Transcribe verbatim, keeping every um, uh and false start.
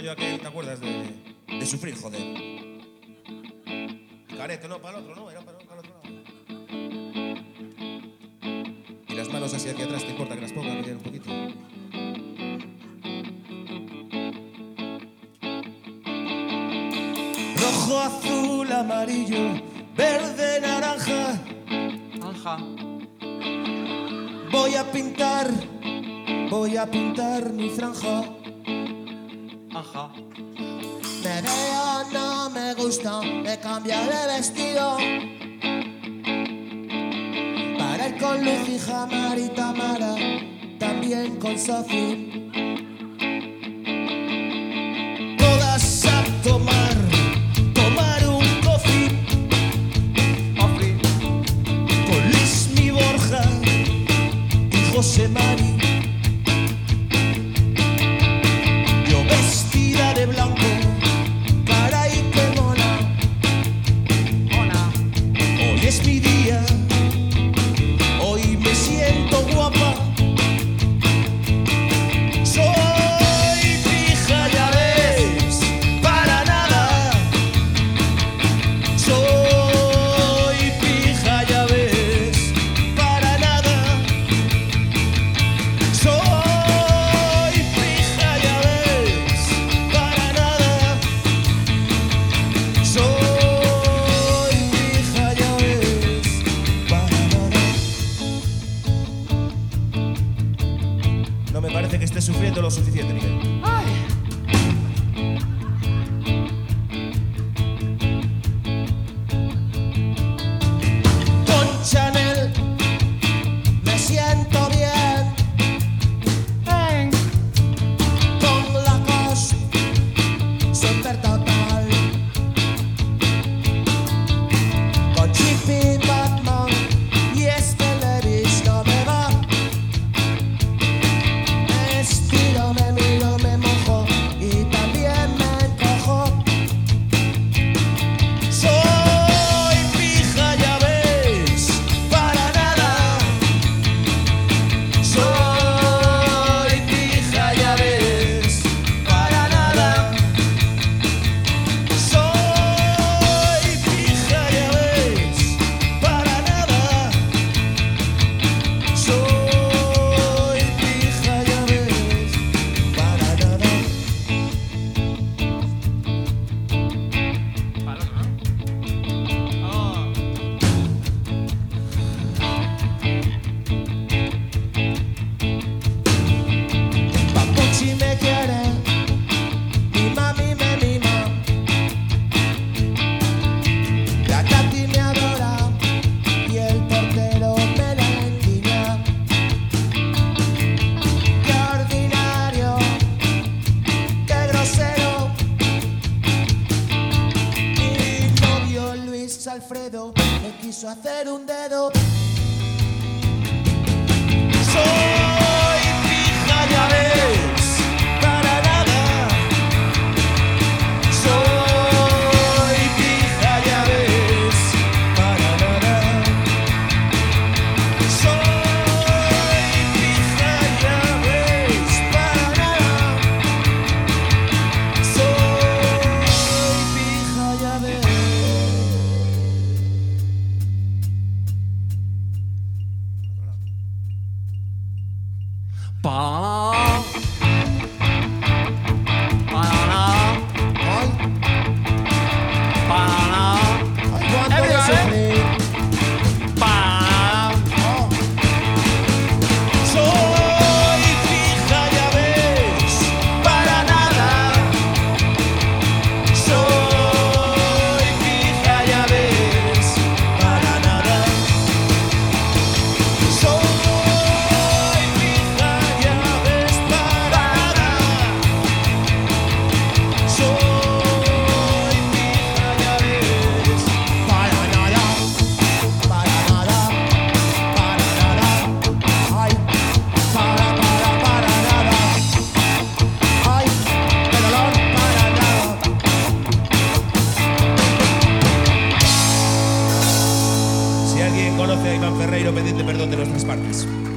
rollo aquel, ¿te acuerdas de, de sufrir, joder? Careto, no, para el otro, no, era para, para el otro lado. Y las manos así aquí atrás, ¿te importa que las ponga, Miguel, un poquito? Rojo, azul, amarillo, verde, naranja. Anja. Voy a pintar, voy a pintar mi franja. Ajá. Me veo, no me gusta, me cambio de vestido para ir con Luz y Jamar y Tamara, también con Sofi. Todas a tomar, tomar un coffee. Coffee. Con Luismi Borja y José Mari. Yo vestida de blanco. Es mi día, hoy me siento guapa. Soy pija, ya ves, para nada. Soy pija, ya ves, para nada. Soy pija, ya ves, para nada. Soy No me parece que estés sufriendo lo suficiente, Miguel. Ay. Con Chanel me siento bien. Hey. Con Lacoste súper total. Con Chippy, Batman y este Levi's no me va. Me miro, me mojo y también me encojo. Soy pija, ya ves, para nada. Soy pija, ya ves, para nada. Soy pija, ya ves, para nada. Soy Alfredo me quiso hacer un dedo. Soy pija, ya ves, para nada. Soy pija, ya ves, para nada. Soy pija, ya ves, para nada. Soy pija, ya ves. Pa. Banana. Ay, Banana. ay, cuánto Everybody. de sufrir. Banana. Oh. Soy pija, ya ves, para nada. Soy pija, ya ves, para nada. Soy pija, ya ves, para nada. Soy pija, ya ves, para nada. Para nada, para nada. Ay, para, para, para nada. Ay, qué dolor, para nada. Si alguien conoce a Iván Ferreiro, pedidle perdón de nuestras partes.